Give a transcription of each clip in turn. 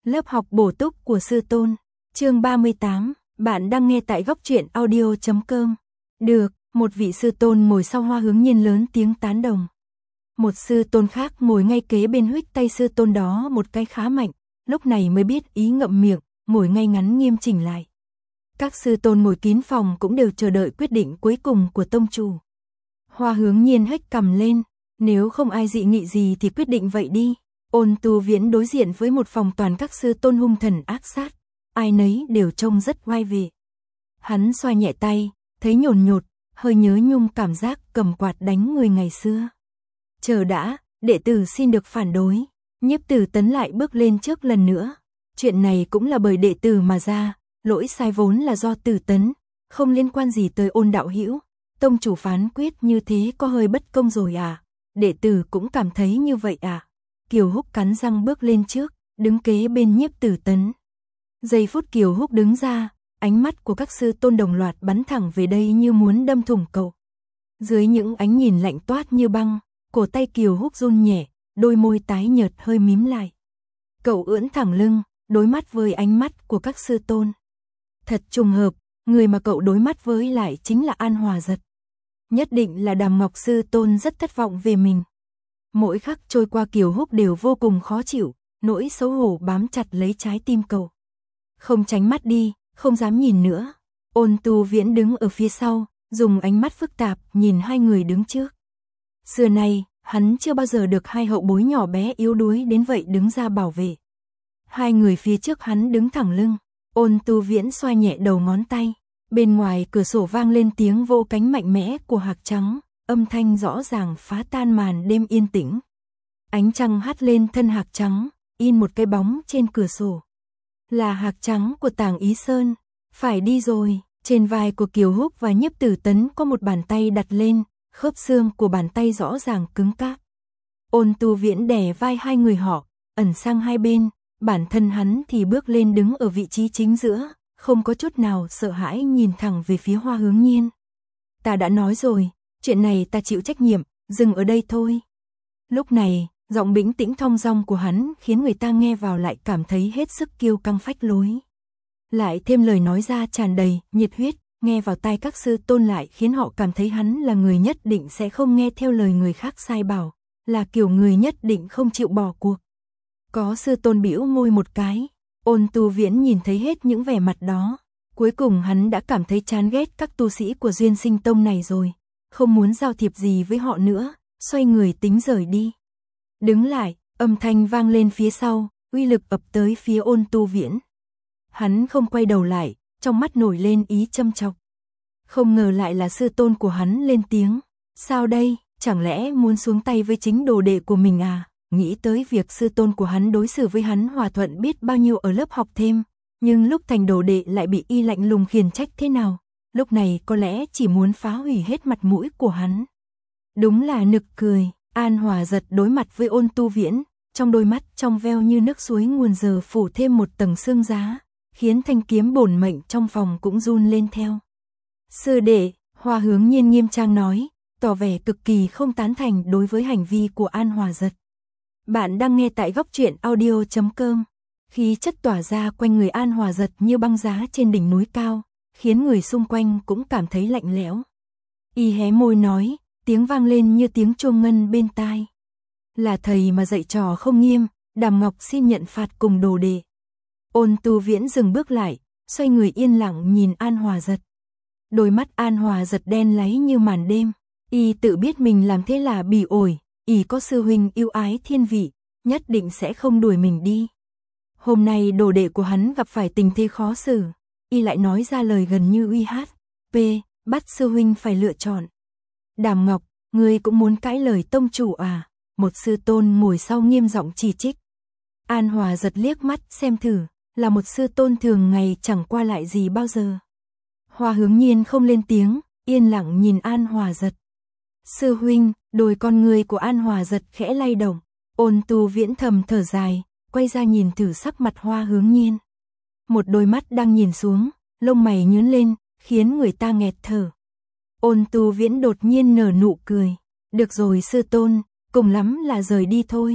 Lớp học bổ túc của sư tôn. Chương 38, bạn đang nghe tại góc truyện audio.com. Được, một vị sư tôn ngồi sau Hoa Hướng Nhiên lớn tiếng tán đồng. Một sư tôn khác ngồi ngay kế bên huých tay sư tôn đó một cái khá mạnh, lúc này mới biết ý ngậm miệng, ngồi ngay ngắn nghiêm chỉnh lại. Các sư tôn ngồi kín phòng cũng đều chờ đợi quyết định cuối cùng của tông chủ. Hoa Hướng Nhiên hếch cằm lên, nếu không ai dị nghị gì thì quyết định vậy đi. Ôn Tu Viễn đối diện với một phòng toàn các sư tôn hung thần ác sát, ai nấy đều trông rất oai vệ. Hắn xoa nhẹ tay, thấy nhồn nhột, hơi nhớ nhung cảm giác cầm quạt đánh người ngày xưa. Chờ đã, đệ tử xin được phản đối. Nhiếp Tử Tấn lại bước lên trước lần nữa. Chuyện này cũng là bởi đệ tử mà ra, lỗi sai vốn là do Tử Tấn, không liên quan gì tới Ôn đạo hữu. Tông chủ phán quyết như thế có hơi bất công rồi à? Đệ tử cũng cảm thấy như vậy à? Kiều Húc cắn răng bước lên trước, đứng kế bên Nhiếp Tử Tấn. Giây phút Kiều Húc đứng ra, ánh mắt của các sư tôn đồng loạt bắn thẳng về đây như muốn đâm thủng cậu. Dưới những ánh nhìn lạnh toát như băng, cổ tay Kiều Húc run nhẹ, đôi môi tái nhợt hơi mím lại. Cậu ưỡn thẳng lưng, đối mắt với ánh mắt của các sư tôn. Thật trùng hợp, người mà cậu đối mắt với lại chính là An Hòa Giật. Nhất định là Đàm Ngọc sư tôn rất thất vọng về mình. Mỗi khắc trôi qua Kiều Húc đều vô cùng khó chịu, nỗi xấu hổ bám chặt lấy trái tim cậu. Không tránh mắt đi, không dám nhìn nữa. Ôn Tu Viễn đứng ở phía sau, dùng ánh mắt phức tạp nhìn hai người đứng trước. Xưa nay, hắn chưa bao giờ được hai hậu bối nhỏ bé yếu đuối đến vậy đứng ra bảo vệ. Hai người phía trước hắn đứng thẳng lưng, Ôn Tu Viễn xoa nhẹ đầu ngón tay. Bên ngoài cửa sổ vang lên tiếng vỗ cánh mạnh mẽ của hạc trắng, âm thanh rõ ràng phá tan màn đêm yên tĩnh. Ánh trăng hắt lên thân hạc trắng, in một cái bóng trên cửa sổ. Là hạc trắng của Tàng Ý Sơn. Phải đi rồi. Trên vai của Kiều Húc và Nhiếp Tử Tấn có một bàn tay đặt lên, khớp xương của bàn tay rõ ràng cứng cáp. Ôn Tu Viễn đè vai hai người họ, ẩn sang hai bên, bản thân hắn thì bước lên đứng ở vị trí chính giữa, không có chút nào sợ hãi nhìn thẳng về phía Hoa Hướng Nhiên. Ta đã nói rồi, chuyện này ta chịu trách nhiệm, dừng ở đây thôi. Lúc này, giọng bĩnh tĩnh thong dong của hắn khiến người ta nghe vào lại cảm thấy hết sức kiêu căng phách lối. Lại thêm lời nói ra tràn đầy nhiệt huyết, nghe vào tai các sư tôn lại khiến họ cảm thấy hắn là người nhất định sẽ không nghe theo lời người khác sai bảo, là kiểu người nhất định không chịu bỏ cuộc. Có sư tôn bĩu môi một cái, Ôn Tu Viễn nhìn thấy hết những vẻ mặt đó, cuối cùng hắn đã cảm thấy chán ghét các tu sĩ của Duyên Sinh Tông này rồi, không muốn giao thiệp gì với họ nữa, xoay người tính rời đi. Đứng lại, âm thanh vang lên phía sau, uy lực ập tới phía Ôn Tu Viễn. Hắn không quay đầu lại, trong mắt nổi lên ý châm chọc. Không ngờ lại là sư tôn của hắn lên tiếng. Sao đây, chẳng lẽ muốn xuống tay với chính đồ đệ của mình à? Nghĩ tới việc sư tôn của hắn đối xử với hắn hòa thuận biết bao nhiêu ở lớp học thêm, nhưng lúc thành đồ đệ lại bị y lạnh lùng khiển trách thế nào, lúc này có lẽ chỉ muốn phá hủy hết mặt mũi của hắn. Đúng là nực cười. An Hòa Giật đối mặt với Ôn Tu Viễn, trong đôi mắt trong veo như nước suối nguồn giờ phủ thêm một tầng sương giá, khiến thanh kiếm bổn mệnh trong phòng cũng run lên theo. Sư đệ, Hoa Hướng Nhiên nghiêm trang nói, tỏ vẻ cực kỳ không tán thành đối với hành vi của An Hòa Giật. Bạn đang nghe tại góc truyện audio.com. Khí chất tỏa ra quanh người An Hòa Giật như băng giá trên đỉnh núi cao, khiến người xung quanh cũng cảm thấy lạnh lẽo. Y hé môi nói, tiếng vang lên như tiếng chuông ngân bên tai. Là thầy mà dạy trò không nghiêm, Đàm Ngọc xin nhận phạt cùng đồ đệ. Ôn Tu Viễn dừng bước lại, xoay người yên lặng nhìn An Hòa Giật. Đôi mắt An Hòa Giật đen láy như màn đêm. Y tự biết mình làm thế là bỉ ổi, y có sư huynh yêu ái thiên vị, nhất định sẽ không đuổi mình đi. Hôm nay đồ đệ của hắn gặp phải tình thế khó xử, y lại nói ra lời gần như uy hát. Bắt sư huynh phải lựa chọn. Đàm Ngọc, ngươi cũng muốn cãi lời tông chủ à? Một sư tôn ngồi sau nghiêm giọng chỉ trích. An Hòa Giật liếc mắt xem thử, là một sư tôn thường ngày chẳng qua lại gì bao giờ. Hoa Hướng Nhiên không lên tiếng, yên lặng nhìn An Hòa Giật. Sư huynh, đôi con người của An Hòa Giật khẽ lay động. Ôn Tu Viễn thầm thở dài, quay ra nhìn thử sắc mặt Hoa Hướng Nhiên. Một đôi mắt đang nhìn xuống, lông mày nhướng lên, khiến người ta nghẹt thở. Ôn Tu Viễn đột nhiên nở nụ cười. Được rồi sư tôn, cùng lắm là rời đi thôi.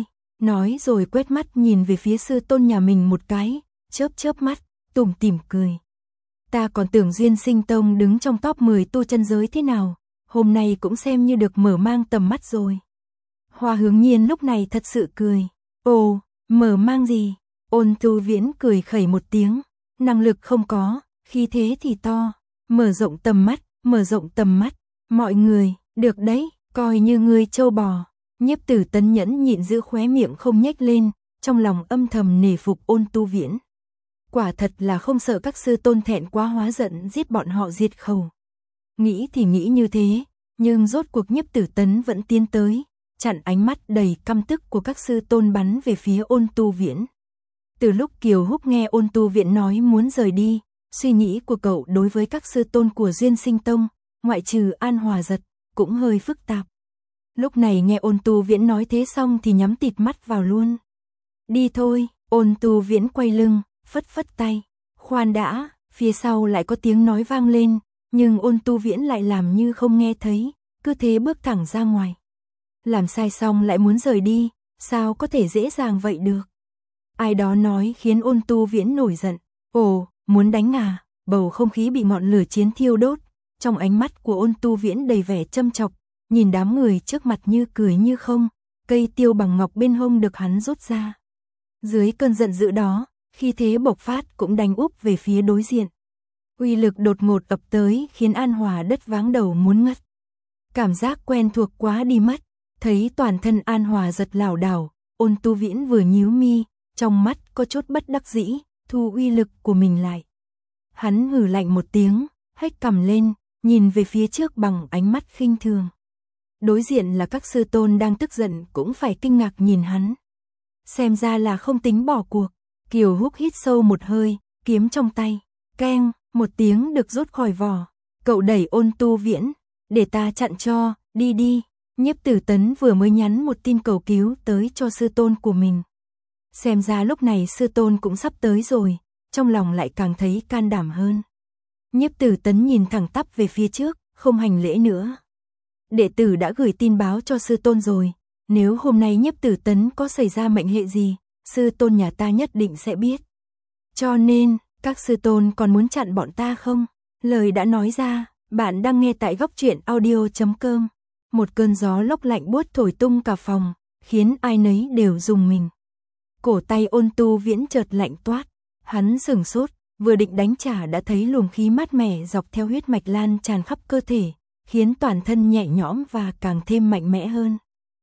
Nói rồi quét mắt nhìn về phía sư tôn nhà mình một cái, chớp chớp mắt, tủm tỉm cười. Ta còn tưởng Duyên Sinh Tông đứng trong top 10 tu chân giới thế nào, hôm nay cũng xem như được mở mang tầm mắt rồi. Hoa Hướng Nhiên lúc này thật sự cười. Ồ, mở mang gì? Ôn Tu Viễn cười khẩy một tiếng, năng lực không có, khí thế thì to, mở rộng tầm mắt, mở rộng tầm mắt, mọi người, được đấy, coi như ngươi trâu bò. Nhiếp Tử Tấn nhẫn nhịn giữ khóe miệng không nhếch lên, trong lòng âm thầm nể phục Ôn Tu Viễn. Quả thật là không sợ các sư tôn thẹn quá hóa giận giết bọn họ diệt khẩu. Nghĩ thì nghĩ như thế, nhưng rốt cuộc Nhiếp Tử Tấn vẫn tiến tới, chặn ánh mắt đầy căm tức của các sư tôn bắn về phía Ôn Tu Viễn. Từ lúc Kiều Húc nghe Ôn Tu Viễn nói muốn rời đi, suy nghĩ của cậu đối với các sư tôn của Duyên Sinh Tông, ngoại trừ An Hòa Giật, cũng hơi phức tạp. Lúc này nghe Ôn Tu Viễn nói thế xong thì nhắm tịt mắt vào luôn. Đi thôi, Ôn Tu Viễn quay lưng, phất phất tay. Khoan đã, phía sau lại có tiếng nói vang lên, nhưng Ôn Tu Viễn lại làm như không nghe thấy, cứ thế bước thẳng ra ngoài. Làm sai xong lại muốn rời đi, sao có thể dễ dàng vậy được? Ai đó nói khiến Ôn Tu Viễn nổi giận. Ồ, muốn đánh à? Bầu không khí bị ngọn lửa chiến thiêu đốt, trong ánh mắt của Ôn Tu Viễn đầy vẻ châm chọc, nhìn đám người trước mặt như cười như không, cây tiêu bằng ngọc bên hông được hắn rút ra. Dưới cơn giận dữ đó, khi thế bộc phát cũng đánh úp về phía đối diện. Uy lực đột ngột ập tới khiến An Hòa đất váng đầu muốn ngất. Cảm giác quen thuộc quá đi mất, thấy toàn thân An Hòa giật lảo đảo, Ôn Tu Viễn vừa nhíu mi, trong mắt có chút bất đắc dĩ, thu uy lực của mình lại. Hắn hừ lạnh một tiếng, hếch cằm lên, nhìn về phía trước bằng ánh mắt khinh thường. Đối diện là các sư tôn đang tức giận cũng phải kinh ngạc nhìn hắn. Xem ra là không tính bỏ cuộc. Kiều Húc hít sâu một hơi, kiếm trong tay, keng, một tiếng được rút khỏi vỏ. Cậu đẩy Ôn Tu Viễn, để ta chặn cho, đi đi. Nhiếp Tử Tấn vừa mới nhắn một tin cầu cứu tới cho sư tôn của mình. Xem ra lúc này sư tôn cũng sắp tới rồi, trong lòng lại càng thấy can đảm hơn. Nhiếp Tử Tấn nhìn thẳng tắp về phía trước, không hành lễ nữa. Đệ tử đã gửi tin báo cho sư tôn rồi, nếu hôm nay Nhiếp Tử Tấn có xảy ra mệnh hệ gì, sư tôn nhà ta nhất định sẽ biết. Cho nên, các sư tôn còn muốn chặn bọn ta không? Lời đã nói ra, bạn đang nghe tại Góc Truyện Audio.com. Một cơn gió lốc lạnh buốt thổi tung cả phòng, khiến ai nấy đều rùng mình. Cổ tay Ôn Tu Viễn chợt lạnh toát, hắn sửng sốt, vừa định đánh trả đã thấy luồng khí mát mẻ dọc theo huyết mạch lan tràn khắp cơ thể, khiến toàn thân nhẹ nhõm và càng thêm mạnh mẽ hơn.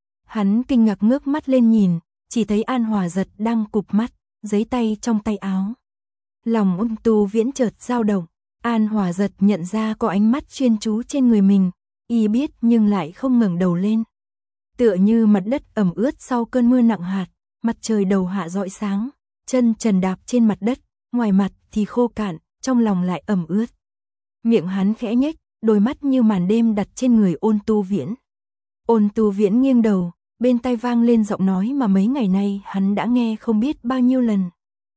Hắn kinh ngạc ngước mắt lên nhìn, chỉ thấy An Hòa Giật đang cụp mắt, giấy tay trong tay áo. Lòng Ôn Tu Viễn chợt dao động, An Hòa Giật nhận ra có ánh mắt chuyên chú trên người mình, y biết nhưng lại không ngẩng đầu lên. Tựa như mặt đất ẩm ướt sau cơn mưa nặng hạt, mặt trời đầu hạ rọi sáng, chân trần đạp trên mặt đất, ngoài mặt thì khô cạn, trong lòng lại ẩm ướt. Miệng hắn khẽ nhếch, đôi mắt như màn đêm đặt trên người Ôn Tu Viễn. Ôn Tu Viễn nghiêng đầu, bên tai vang lên giọng nói mà mấy ngày nay hắn đã nghe không biết bao nhiêu lần.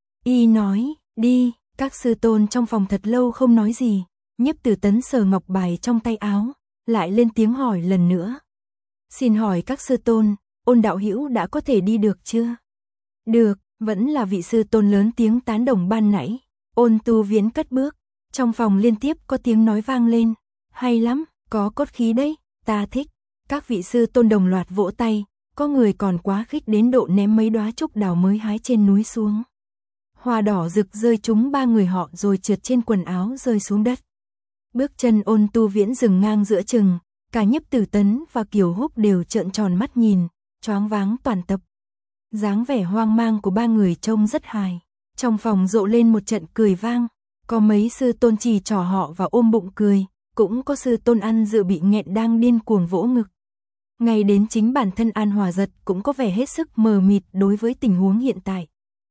Y nói, đi, các sư tôn trong phòng thật lâu không nói gì, Nhiếp Tử Tấn sờ ngọc bài trong tay áo, lại lên tiếng hỏi lần nữa. Xin hỏi các sư tôn, Ôn đạo hữu đã có thể đi được chưa? Được, vẫn là vị sư tôn lớn tiếng tán đồng ban nãy. Ôn Tu Viễn cất bước, trong phòng liên tiếp có tiếng nói vang lên. Hay lắm, có cốt khí đấy, ta thích. Các vị sư tôn đồng loạt vỗ tay, có người còn quá khích đến độ ném mấy đóa trúc đào mới hái trên núi xuống. Hoa đỏ rực rơi trúng ba người họ rồi trượt trên quần áo rơi xuống đất. Bước chân Ôn Tu Viễn dừng ngang giữa chừng, cả Nhiếp Tử Tấn và Kiều Húc đều trợn tròn mắt nhìn, choáng váng toàn tập. Dáng vẻ hoang mang của ba người trông rất hài. Trong phòng rộ lên một trận cười vang, có mấy sư tôn chỉ trỏ họ và ôm bụng cười, cũng có sư tôn ăn dự bị nghẹn đang điên cuồng vỗ ngực. Ngay đến chính bản thân An Hòa Giật cũng có vẻ hết sức mờ mịt đối với tình huống hiện tại.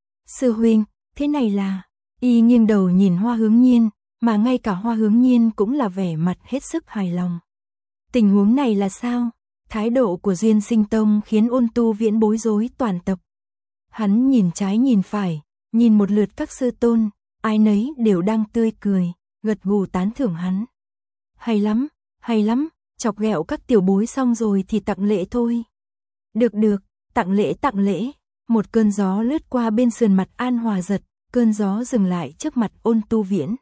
Sư huynh, thế này là... Y nghiêng đầu nhìn Hoa Hướng Nhiên, mà ngay cả Hoa Hướng Nhiên cũng là vẻ mặt hết sức hài lòng. Tình huống này là sao? Thái độ của Duyên Sinh Tông khiến Ôn Tu Viễn bối rối toàn tập. Hắn nhìn trái nhìn phải, nhìn một lượt các sư tôn, ai nấy đều đang tươi cười, gật gù tán thưởng hắn. Hay lắm, chọc ghẹo các tiểu bối xong rồi thì tặng lễ thôi. Được, tặng lễ, Một cơn gió lướt qua bên sườn mặt An Hòa Giật, cơn gió dừng lại trước mặt Ôn Tu Viễn.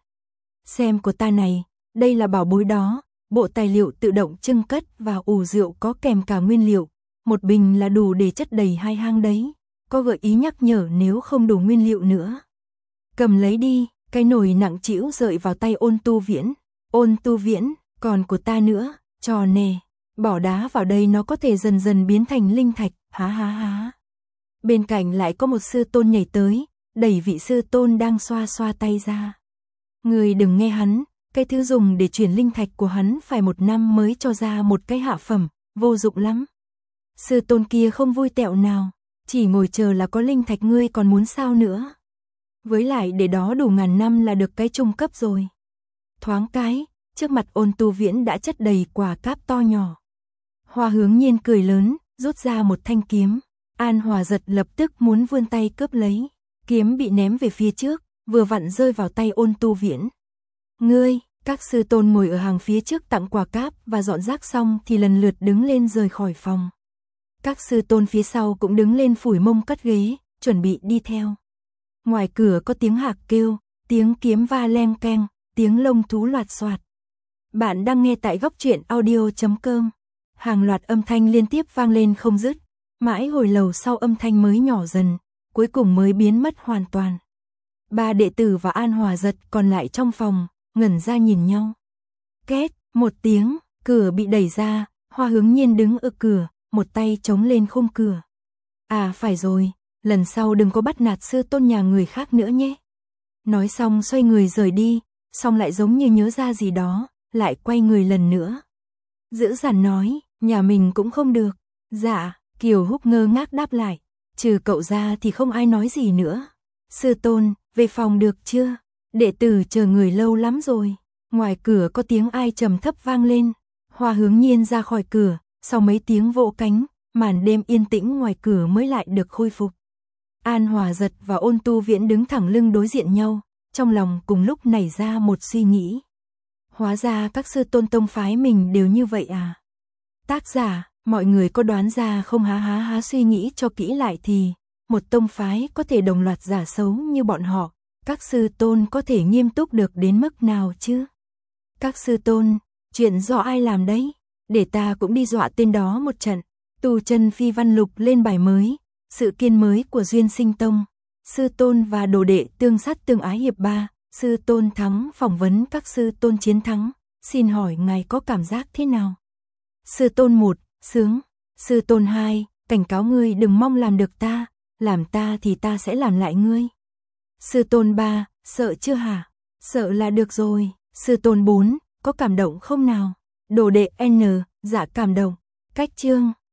Xem của ta này, đây là bảo bối đó, bộ tài liệu tự động trưng cất và ủ rượu có kèm cả nguyên liệu, một bình là đủ để chất đầy 2 hang đấy, có gợi ý nhắc nhở nếu không đủ nguyên liệu nữa. Cầm lấy đi, cái nồi nặng trĩu rơi vào tay Ôn Tu Viễn. Ôn Tu Viễn, còn của ta nữa, trò nè, bỏ đá vào đây nó có thể dần dần biến thành linh thạch, há há há. Bên cạnh lại có một sư tôn nhảy tới, đẩy vị sư tôn đang xoa xoa tay ra. Người đừng nghe hắn, cái thứ dùng để chuyển linh thạch của hắn phải 1 năm mới cho ra một cái hạ phẩm, vô dụng lắm. Sư tôn kia không vui tẹo nào, chỉ ngồi chờ là có linh thạch ngươi còn muốn sao nữa. Với lại để đó đủ ngàn năm là được cái trung cấp rồi. Thoáng cái, trước mặt Ôn Tu Viễn đã chất đầy quả cáp to nhỏ. Hoa Hướng Nhiên cười lớn, rút ra một thanh kiếm. An Hòa Giật lập tức muốn vươn tay cướp lấy. Kiếm bị ném về phía trước, vừa vặn rơi vào tay Ôn Tu Viễn. Ngươi, các sư tôn ngồi ở hàng phía trước tặng quả cáp và dọn rác xong thì lần lượt đứng lên rời khỏi phòng. Các sư tôn phía sau cũng đứng lên phủi mông cất ghế, chuẩn bị đi theo. Ngoài cửa có tiếng hạc kêu, tiếng kiếm va leng keng, tiếng lông thú loạt xoạt. Bạn đang nghe tại góc truyện audio.com. Hàng loạt âm thanh liên tiếp vang lên không dứt, mãi hồi lâu sau âm thanh mới nhỏ dần, cuối cùng mới biến mất hoàn toàn. 3 đệ tử và An Hòa Giật còn lại trong phòng, ngẩn ra nhìn nhau. Két, một tiếng, cửa bị đẩy ra, Hoa Hướng Nhiên đứng ở cửa, một tay chống lên khung cửa. À phải rồi, lần sau đừng có bắt nạt sư tôn nhà người khác nữa nhé. Nói xong xoay người rời đi, xong lại giống như nhớ ra gì đó, lại quay người lần nữa. Dữ dằn nói, nhà mình cũng không được. Dạ, Kiều Húc ngơ ngác đáp lại, trừ cậu ra thì không ai nói gì nữa. Sư tôn, về phòng được chưa? Đệ tử chờ người lâu lắm rồi. Ngoài cửa có tiếng ai trầm thấp vang lên. Hoa Hướng Nhiên ra khỏi cửa, sau mấy tiếng vỗ cánh, màn đêm yên tĩnh ngoài cửa mới lại được khôi phục. An Hòa Giật và Ôn Tu Viễn đứng thẳng lưng đối diện nhau, trong lòng cùng lúc nảy ra một suy nghĩ. Hóa ra các sư tôn tông phái mình đều như vậy à? Tác giả, mọi người có đoán ra không há há há suy nghĩ cho kỹ lại thì, một tông phái có thể đồng loạt giả xấu như bọn họ, các sư tôn có thể nghiêm túc được đến mức nào chứ? Các sư tôn, chuyện do ai làm đấy? Để ta cũng đi dọa tên đó một trận. Tu Chân Phi Văn Lục lên bài mới, sự kiện mới của Duyên Sinh Tông. Sư tôn và đồ đệ tương sát tương ái hiệp 3, sư tôn thắng phỏng vấn các sư tôn chiến thắng. Xin hỏi ngài có cảm giác thế nào? Sư tôn 1, sướng. Sư tôn 2, cảnh cáo ngươi đừng mong làm được ta, làm ta thì ta sẽ làm lại ngươi. Sư tôn 3, sợ chưa hả? Sợ là được rồi. Sư tôn 4, có cảm động không nào? Đồ đệ N, dạ cảm động. Cách chương